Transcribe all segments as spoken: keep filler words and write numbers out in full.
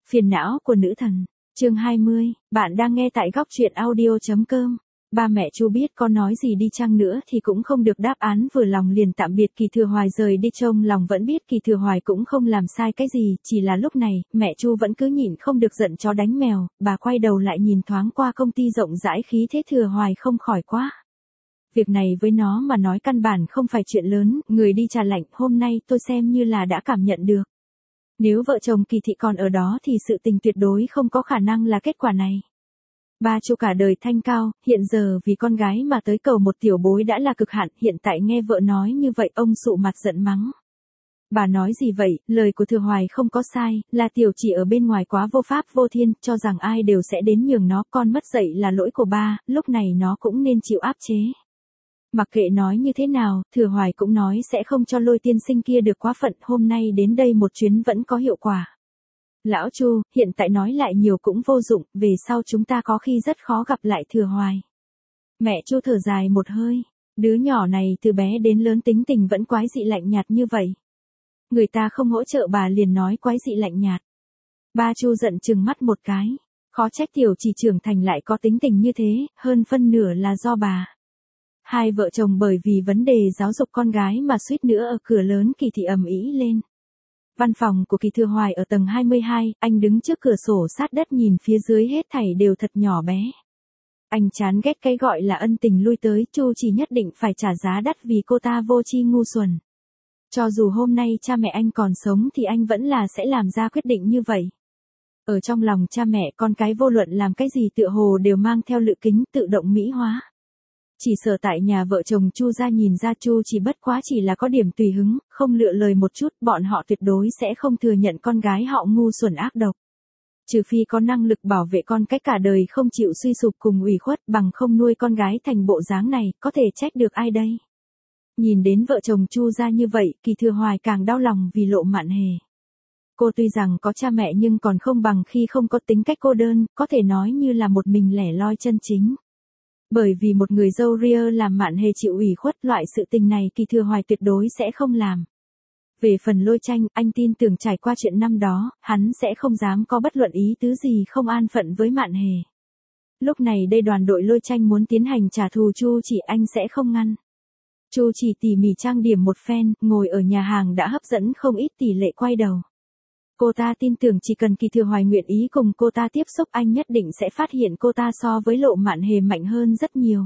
Phiền não của nữ thần. Chương hai mươi, bạn đang nghe tại góc truyện audio chấm com. Ba mẹ Chu biết có nói gì đi chăng nữa thì cũng không được đáp án vừa lòng liền tạm biệt Kỳ Thừa Hoài rời đi, trông lòng vẫn biết Kỳ Thừa Hoài cũng không làm sai cái gì, chỉ là lúc này, mẹ Chu vẫn cứ nhịn không được giận chó đánh mèo, bà quay đầu lại nhìn thoáng qua công ty rộng rãi khí thế Thừa Hoài không khỏi quá. Việc này với nó mà nói căn bản không phải chuyện lớn, người đi trà lạnh, hôm nay tôi xem như là đã cảm nhận được. Nếu vợ chồng Kỳ Thị còn ở đó thì sự tình tuyệt đối không có khả năng là kết quả này. Ba Chu cả đời thanh cao, hiện giờ vì con gái mà tới cầu một tiểu bối đã là cực hạn, hiện tại nghe vợ nói như vậy ông sụ mặt giận mắng. Bà nói gì vậy, lời của Thừa Hoài không có sai, là tiểu chỉ ở bên ngoài quá vô pháp vô thiên, cho rằng ai đều sẽ đến nhường nó, con mất dạy là lỗi của ba, lúc này nó cũng nên chịu áp chế. Mặc kệ nói như thế nào, Thừa Hoài cũng nói sẽ không cho Lôi tiên sinh kia được quá phận, hôm nay đến đây một chuyến vẫn có hiệu quả. Lão Chu, hiện tại nói lại nhiều cũng vô dụng, về sau chúng ta có khi rất khó gặp lại Thừa Hoài. Mẹ Chu thở dài một hơi, đứa nhỏ này từ bé đến lớn tính tình vẫn quái dị lạnh nhạt như vậy. Người ta không hỗ trợ bà liền nói quái dị lạnh nhạt. Ba Chu giận chừng mắt một cái, khó trách tiểu chỉ trưởng thành lại có tính tình như thế, hơn phân nửa là do bà. Hai vợ chồng bởi vì vấn đề giáo dục con gái mà suýt nữa ở cửa lớn Kỳ Thị ầm ĩ lên. Văn phòng của Kỳ Thừa Hoài ở tầng hai mươi hai, anh đứng trước cửa sổ sát đất nhìn phía dưới hết thảy đều thật nhỏ bé. Anh chán ghét cái gọi là ân tình lui tới, Chu chỉ nhất định phải trả giá đắt vì cô ta vô tri ngu xuẩn. Cho dù hôm nay cha mẹ anh còn sống thì anh vẫn là sẽ làm ra quyết định như vậy. Ở trong lòng cha mẹ con cái vô luận làm cái gì tựa hồ đều mang theo lự kính tự động mỹ hóa. Chỉ sợ tại nhà vợ chồng Chu ra nhìn ra Chu chỉ bất quá chỉ là có điểm tùy hứng, không lựa lời một chút, bọn họ tuyệt đối sẽ không thừa nhận con gái họ ngu xuẩn ác độc. Trừ phi có năng lực bảo vệ con cái cả đời không chịu suy sụp cùng ủy khuất, bằng không nuôi con gái thành bộ dáng này, có thể trách được ai đây. Nhìn đến vợ chồng Chu ra như vậy, Kỳ Thừa Hoài càng đau lòng vì Lộ Mạn Hề. Cô tuy rằng có cha mẹ nhưng còn không bằng khi không có tính cách cô đơn, có thể nói như là một mình lẻ loi chân chính. Bởi vì một người dâu ria làm Mạn Hề chịu ủy khuất, loại sự tình này Kỳ Thừa Hoài tuyệt đối sẽ không làm. Về phần Lôi Tranh, anh tin tưởng trải qua chuyện năm đó, hắn sẽ không dám có bất luận ý tứ gì không an phận với Mạn Hề. Lúc này đây đoàn đội Lôi Tranh muốn tiến hành trả thù Chu chỉ, anh sẽ không ngăn. Chu chỉ tỉ mỉ trang điểm một phen, ngồi ở nhà hàng đã hấp dẫn không ít tỷ lệ quay đầu. Cô ta tin tưởng chỉ cần Kỳ Thừa Hoài nguyện ý cùng cô ta tiếp xúc, anh nhất định sẽ phát hiện cô ta so với Lộ Mạn Hề mạnh hơn rất nhiều.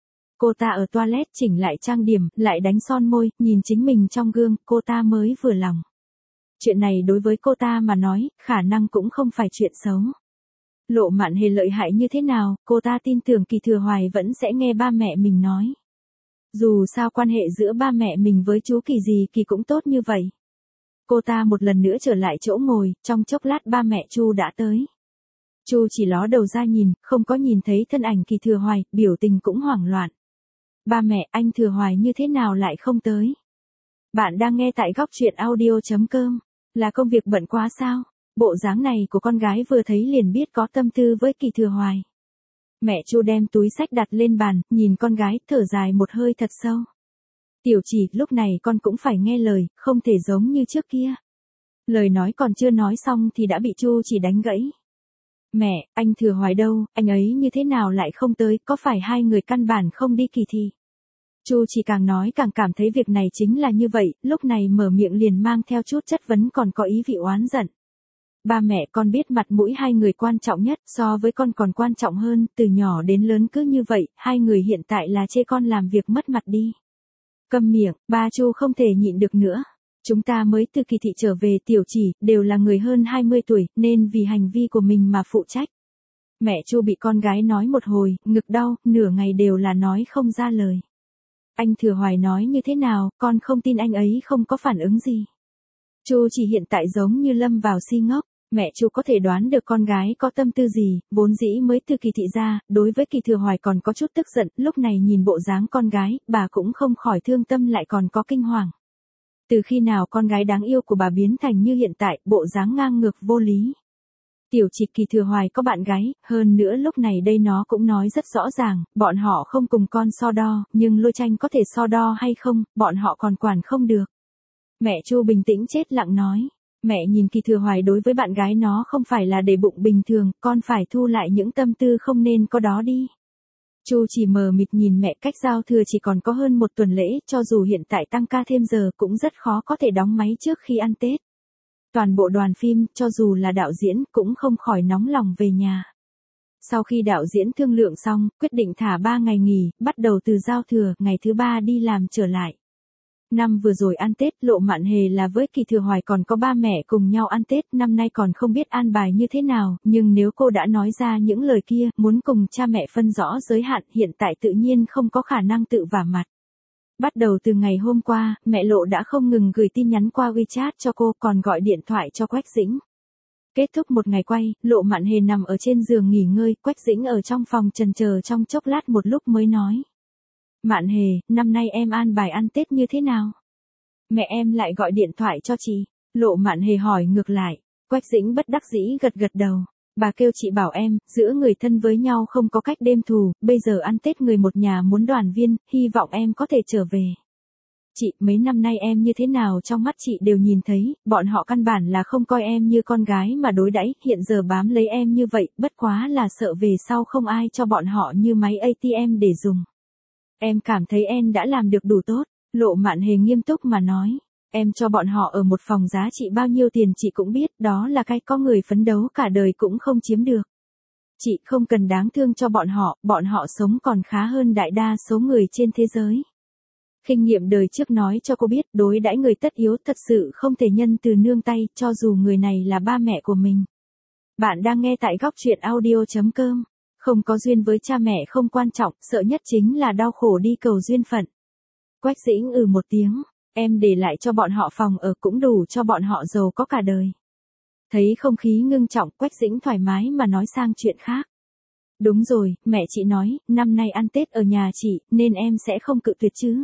Cô ta ở toilet chỉnh lại trang điểm, lại đánh son môi, nhìn chính mình trong gương, cô ta mới vừa lòng. Chuyện này đối với cô ta mà nói, khả năng cũng không phải chuyện xấu. Lộ Mạn Hề lợi hại như thế nào, cô ta tin tưởng Kỳ Thừa Hoài vẫn sẽ nghe ba mẹ mình nói. Dù sao quan hệ giữa ba mẹ mình với chú Kỳ gì Kỳ cũng tốt như vậy. Cô ta một lần nữa trở lại chỗ ngồi, trong chốc lát ba mẹ Chu đã tới. Chu chỉ ló đầu ra nhìn, không có nhìn thấy thân ảnh Kỳ Thừa Hoài, biểu tình cũng hoảng loạn. Ba mẹ, anh Thừa Hoài như thế nào lại không tới? Bạn đang nghe tại góc truyện audio chấm com. Là công việc bận quá sao? Bộ dáng này của con gái vừa thấy liền biết có tâm tư với Kỳ Thừa Hoài. Mẹ Chu đem túi xách đặt lên bàn, nhìn con gái, thở dài một hơi thật sâu. Tiểu chỉ, lúc này con cũng phải nghe lời, không thể giống như trước kia. Lời nói còn chưa nói xong thì đã bị Chu chỉ đánh gãy. Mẹ, anh Thừa Hoài đâu, anh ấy như thế nào lại không tới, có phải hai người căn bản không đi Kỳ Thị? Chu chỉ càng nói càng cảm thấy việc này chính là như vậy, lúc này mở miệng liền mang theo chút chất vấn còn có ý vị oán giận. Ba mẹ, con biết mặt mũi hai người quan trọng nhất, so với con còn quan trọng hơn, từ nhỏ đến lớn cứ như vậy, hai người hiện tại là chê con làm việc mất mặt đi. Câm miệng, ba Chu không thể nhịn được nữa. Chúng ta mới từ Kỳ Thị trở về, tiểu chỉ, đều là người hơn hai mươi tuổi, nên vì hành vi của mình mà phụ trách. Mẹ Chu bị con gái nói một hồi, ngực đau, nửa ngày đều là nói không ra lời. Anh Thừa Hoài nói như thế nào, con không tin anh ấy không có phản ứng gì. Chu chỉ hiện tại giống như lâm vào si ngốc. Mẹ Chu có thể đoán được con gái có tâm tư gì, vốn dĩ mới từ Kỳ Thị ra, đối với Kỳ Thừa Hoài còn có chút tức giận, lúc này nhìn bộ dáng con gái, bà cũng không khỏi thương tâm lại còn có kinh hoàng. Từ khi nào con gái đáng yêu của bà biến thành như hiện tại, bộ dáng ngang ngược vô lý. Tiểu chỉ, Kỳ Thừa Hoài có bạn gái, hơn nữa lúc này đây nó cũng nói rất rõ ràng, bọn họ không cùng con so đo, nhưng Lôi Tranh có thể so đo hay không, bọn họ còn quản không được. Mẹ Chu bình tĩnh chết lặng nói. Mẹ nhìn Kỳ Thừa Hoài đối với bạn gái nó không phải là để bụng bình thường, con phải thu lại những tâm tư không nên có đó đi. Chu chỉ mờ mịt nhìn mẹ, cách giao thừa chỉ còn có hơn một tuần lễ, cho dù hiện tại tăng ca thêm giờ cũng rất khó có thể đóng máy trước khi ăn Tết. Toàn bộ đoàn phim, cho dù là đạo diễn, cũng không khỏi nóng lòng về nhà. Sau khi đạo diễn thương lượng xong, quyết định thả ba ngày nghỉ, bắt đầu từ giao thừa, ngày thứ ba đi làm trở lại. Năm vừa rồi ăn Tết, Lộ Mạn Hề là với Kỳ Thừa Hoài còn có ba mẹ cùng nhau ăn Tết, năm nay còn không biết an bài như thế nào, nhưng nếu cô đã nói ra những lời kia, muốn cùng cha mẹ phân rõ giới hạn, hiện tại tự nhiên không có khả năng tự vả mặt. Bắt đầu từ ngày hôm qua, mẹ Lộ đã không ngừng gửi tin nhắn qua WeChat cho cô, còn gọi điện thoại cho Quách Dĩnh. Kết thúc một ngày quay, Lộ Mạn Hề nằm ở trên giường nghỉ ngơi, Quách Dĩnh ở trong phòng chần chờ trong chốc lát một lúc mới nói. Mạn Hề, năm nay em an bài ăn Tết như thế nào? Mẹ em lại gọi điện thoại cho chị. Lộ Mạn Hề hỏi ngược lại. Quách Dĩnh bất đắc dĩ gật gật đầu. Bà kêu chị bảo em, giữa người thân với nhau không có cách đêm thù, bây giờ ăn Tết người một nhà muốn đoàn viên, hy vọng em có thể trở về. Chị, mấy năm nay em như thế nào trong mắt chị đều nhìn thấy, bọn họ căn bản là không coi em như con gái mà đối đãi, hiện giờ bám lấy em như vậy, bất quá là sợ về sau không ai cho bọn họ như máy a tê em để dùng. Em cảm thấy em đã làm được đủ tốt. Lộ Mạn Hề nghiêm túc mà nói. Em cho bọn họ ở một phòng giá trị bao nhiêu tiền chị cũng biết, đó là cái có người phấn đấu cả đời cũng không chiếm được. Chị không cần đáng thương cho bọn họ, bọn họ sống còn khá hơn đại đa số người trên thế giới. Kinh nghiệm đời trước nói cho cô biết, đối đãi người tất yếu thật sự không thể nhân từ nương tay, cho dù người này là ba mẹ của mình. Bạn đang nghe tại góc truyện audio chấm com. Không có duyên với cha mẹ không quan trọng, sợ nhất chính là đau khổ đi cầu duyên phận. Quách Dĩnh ừ một tiếng, em để lại cho bọn họ phòng ở cũng đủ cho bọn họ giàu có cả đời. Thấy không khí ngưng trọng, Quách Dĩnh thoải mái mà nói sang chuyện khác. Đúng rồi, mẹ chị nói, năm nay ăn Tết ở nhà chị, nên em sẽ không cự tuyệt chứ.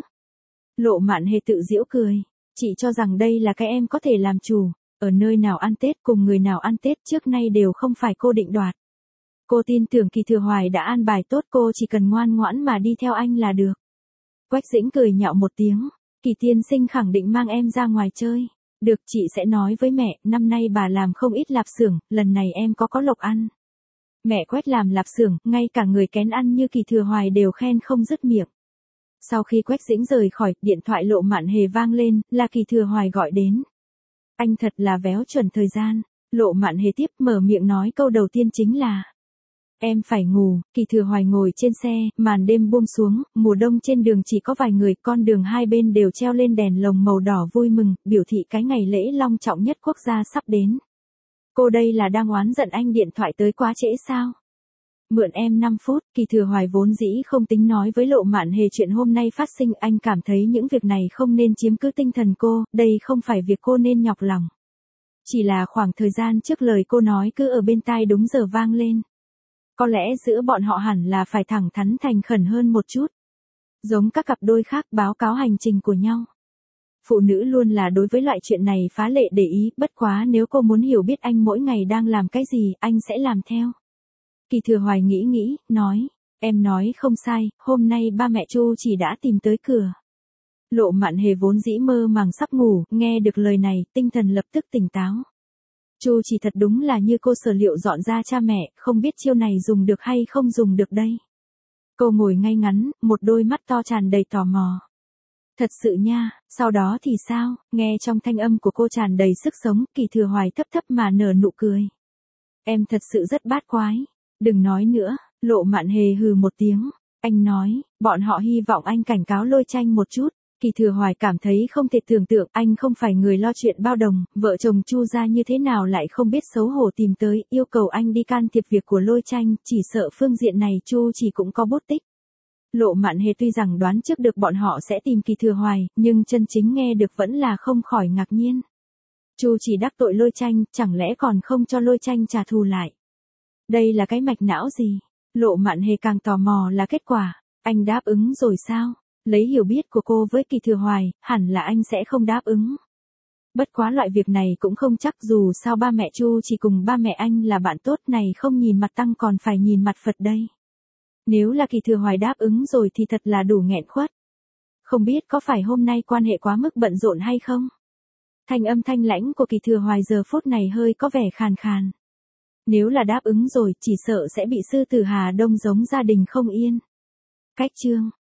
Lộ Mạn Hề tự giễu cười, chị cho rằng đây là cái em có thể làm chủ, ở nơi nào ăn Tết cùng người nào ăn Tết trước nay đều không phải cô định đoạt. Cô tin tưởng Kỳ Thừa Hoài đã an bài tốt, cô chỉ cần ngoan ngoãn mà đi theo anh là được. Quách Dĩnh cười nhạo một tiếng, Kỳ tiên sinh khẳng định mang em ra ngoài chơi. Được, chị sẽ nói với mẹ, năm nay bà làm không ít lạp xưởng, lần này em có có lộc ăn. Mẹ Quách làm lạp xưởng, ngay cả người kén ăn như Kỳ Thừa Hoài đều khen không dứt miệng. Sau khi Quách Dĩnh rời khỏi, điện thoại Lộ Mạn Hề vang lên, là Kỳ Thừa Hoài gọi đến. Anh thật là véo chuẩn thời gian. Lộ Mạn Hề tiếp mở miệng nói câu đầu tiên chính là. Em phải ngủ. Kỳ Thừa Hoài ngồi trên xe, màn đêm buông xuống, mùa đông trên đường chỉ có vài người, con đường hai bên đều treo lên đèn lồng màu đỏ vui mừng, biểu thị cái ngày lễ long trọng nhất quốc gia sắp đến. Cô đây là đang oán giận anh điện thoại tới quá trễ sao? Mượn em năm phút, Kỳ Thừa Hoài vốn dĩ không tính nói với Lộ Mạn Hề chuyện hôm nay phát sinh, anh cảm thấy những việc này không nên chiếm cứ tinh thần cô, đây không phải việc cô nên nhọc lòng. Chỉ là khoảng thời gian trước lời cô nói cứ ở bên tai đúng giờ vang lên. Có lẽ giữa bọn họ hẳn là phải thẳng thắn thành khẩn hơn một chút. Giống các cặp đôi khác báo cáo hành trình của nhau. Phụ nữ luôn là đối với loại chuyện này phá lệ để ý, bất quá nếu cô muốn hiểu biết anh mỗi ngày đang làm cái gì, anh sẽ làm theo. Kỳ Thừa Hoài nghĩ nghĩ, nói, em nói không sai, hôm nay ba mẹ Chu chỉ đã tìm tới cửa. Lộ Mạn Hề vốn dĩ mơ màng sắp ngủ, nghe được lời này, tinh thần lập tức tỉnh táo. Chu chỉ thật đúng là như cô sở liệu dọn ra cha mẹ, không biết chiêu này dùng được hay không dùng được đây. Cô ngồi ngay ngắn, một đôi mắt to tràn đầy tò mò. Thật sự nha, sau đó thì sao, nghe trong thanh âm của cô tràn đầy sức sống, Kỳ Thừa Hoài thấp thấp mà nở nụ cười. Em thật sự rất bát quái. Đừng nói nữa, Lộ Mạn Hề hừ một tiếng. Anh nói, bọn họ hy vọng anh cảnh cáo Lôi Tranh một chút. Kỳ Thừa Hoài cảm thấy không thể tưởng tượng, anh không phải người lo chuyện bao đồng, vợ chồng Chu gia như thế nào lại không biết xấu hổ tìm tới, yêu cầu anh đi can thiệp việc của Lôi Tranh, chỉ sợ phương diện này Chu chỉ cũng có bút tích. Lộ Mạn Hề tuy rằng đoán trước được bọn họ sẽ tìm Kỳ Thừa Hoài, nhưng chân chính nghe được vẫn là không khỏi ngạc nhiên. Chu chỉ đắc tội Lôi Tranh, chẳng lẽ còn không cho Lôi Tranh trả thù lại? Đây là cái mạch não gì? Lộ Mạn Hề càng tò mò là kết quả. Anh đáp ứng rồi sao? Lấy hiểu biết của cô với Kỳ Thừa Hoài, hẳn là anh sẽ không đáp ứng. Bất quá loại việc này cũng không chắc, dù sao ba mẹ Chu chỉ cùng ba mẹ anh là bạn tốt, này không nhìn mặt tăng còn phải nhìn mặt Phật đây. Nếu là Kỳ Thừa Hoài đáp ứng rồi thì thật là đủ nghẹn khuất. Không biết có phải hôm nay quan hệ quá mức bận rộn hay không? Thanh âm thanh lãnh của Kỳ Thừa Hoài giờ phút này hơi có vẻ khàn khàn. Nếu là đáp ứng rồi, chỉ sợ sẽ bị sư tử Hà Đông giống gia đình không yên. Cách chương,